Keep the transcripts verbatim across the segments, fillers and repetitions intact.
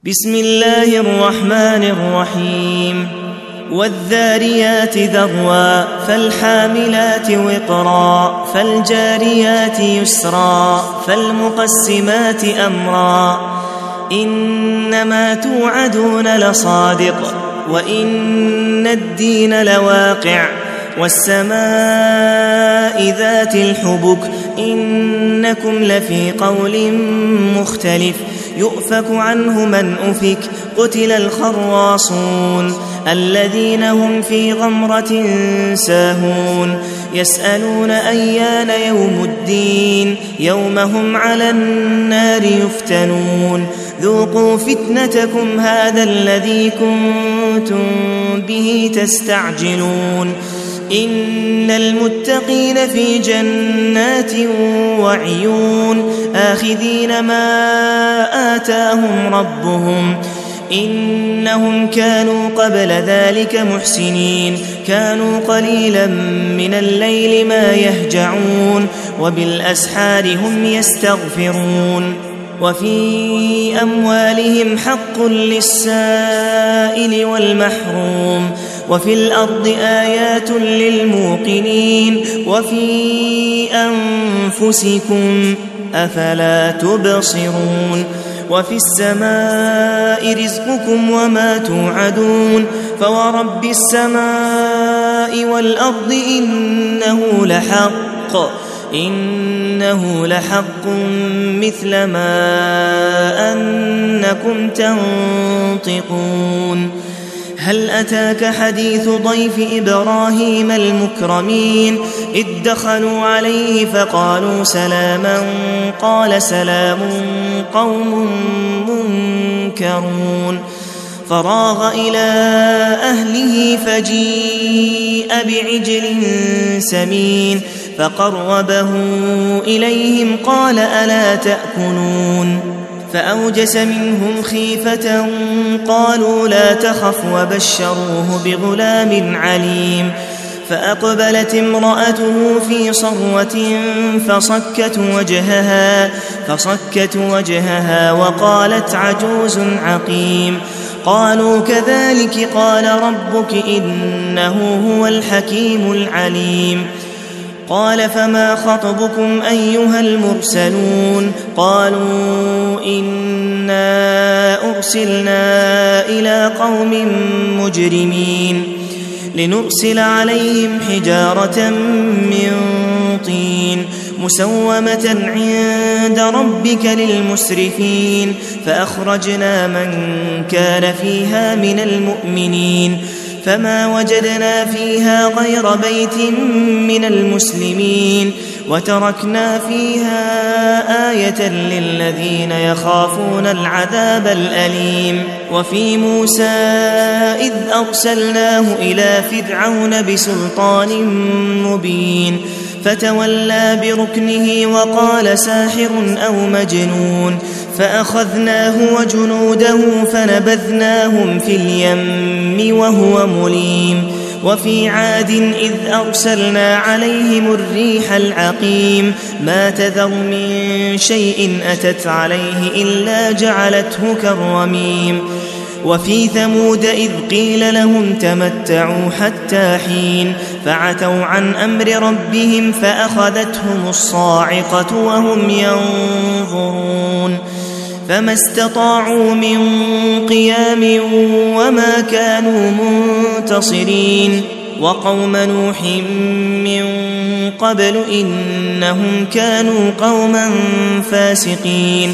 بسم الله الرحمن الرحيم والذاريات ذروا فالحاملات وقرا فالجاريات يسرا فالمقسمات أمرا إنما توعدون لصادق وإن الدين لواقع والسماء ذات الحبك إنكم لفي قول مختلف يؤفك عنه من أفك قتل الخراصون الذين هم في غمرة ساهون يسألون أيان يوم الدين يوم هم على النار يفتنون ذوقوا فتنتكم هذا الذي كنتم به تستعجلون إن المتقين في جنات وعيون آخذين ما آتاهم ربهم إنهم كانوا قبل ذلك محسنين كانوا قليلا من الليل ما يهجعون وبالأسحار هم يستغفرون وفي أموالهم حق للسائل والمحروم وفي الأرض آيات للموقنين وفي أنفسكم أفلا تبصرون وفي السماء رزقكم وما توعدون فورب السماء والأرض إنه لحق إنه لحق مثل ما أنكم تنطقون هل أتاك حديث ضيف إبراهيم المكرمين إذ دخلوا عليه فقالوا سلاما قال سلام قوم منكرون فراغ إلى أهله فجيء بعجل سمين فقربه إليهم قال ألا تأكلون فأوجس منهم خيفة قالوا لا تخف وبشروه بغلام عليم فأقبلت امرأته في صرة فصكت وجهها فصكت وجهها وقالت عجوز عقيم قالوا كذلك قال ربك إنه هو الحكيم العليم قال فما خطبكم أيها المرسلون قالوا إنا أرسلنا إلى قوم مجرمين لنرسل عليهم حجارة من طين مسومة عند ربك للمسرفين فأخرجنا من كان فيها من المؤمنين فما وجدنا فيها غير بيت من المسلمين وتركنا فيها آية للذين يخافون العذاب الأليم وفي موسى إذ أرسلناه إلى فرعون بسلطان مبين فتولى بركنه وقال ساحر أو مجنون فأخذناه وجنوده فنبذناهم في اليم وهو مليم وفي عاد إذ أرسلنا عليهم الريح العقيم ما تذر من شيء أتت عليه إلا جعلته كالرميم وفي ثمود إذ قيل لهم تمتعوا حتى حين فعتوا عن أمر ربهم فأخذتهم الصاعقة وهم ينظرون فما استطاعوا من قيام وما كانوا منتصرين وقوم نوح من قبل إنهم كانوا قوما فاسقين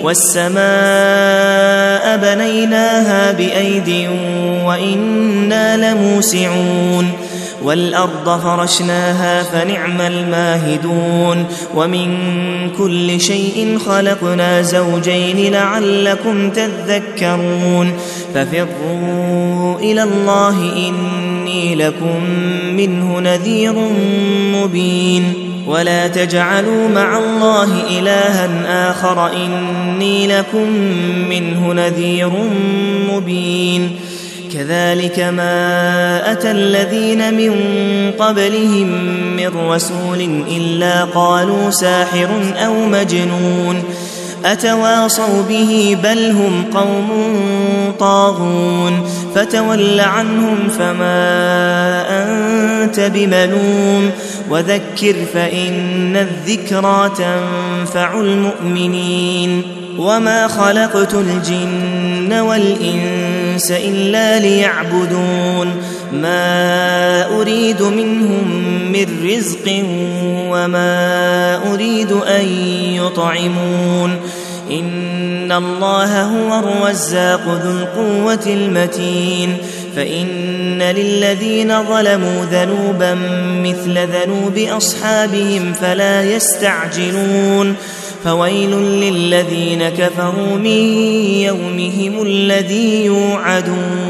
والسماء بنيناها بأيد وإنا لموسعون والأرض فرشناها فنعم الماهدون ومن كل شيء خلقنا زوجين لعلكم تذكرون ففروا إلى الله إني لكم منه نذير مبين ولا تجعلوا مع الله إلها آخر إني لكم منه نذير مبين كذلك ما أتى الذين من قبلهم من رسول إلا قالوا ساحر أو مجنون أتواصوا به بل هم قوم طاغون فتول عنهم فما أنت بملوم وذكر فإن الذكرى تنفع المؤمنين وما خلقت الجن والإنس إلا ليعبدون ما أريد منهم من رزق وما أريد أن يطعمون إن الله هو الرزاق ذو القوة المتين فإن للذين ظلموا ذنوبا مثل ذنوب أصحابهم فلا يستعجلون فويل للذين كفروا من يومهم الذي يوعدون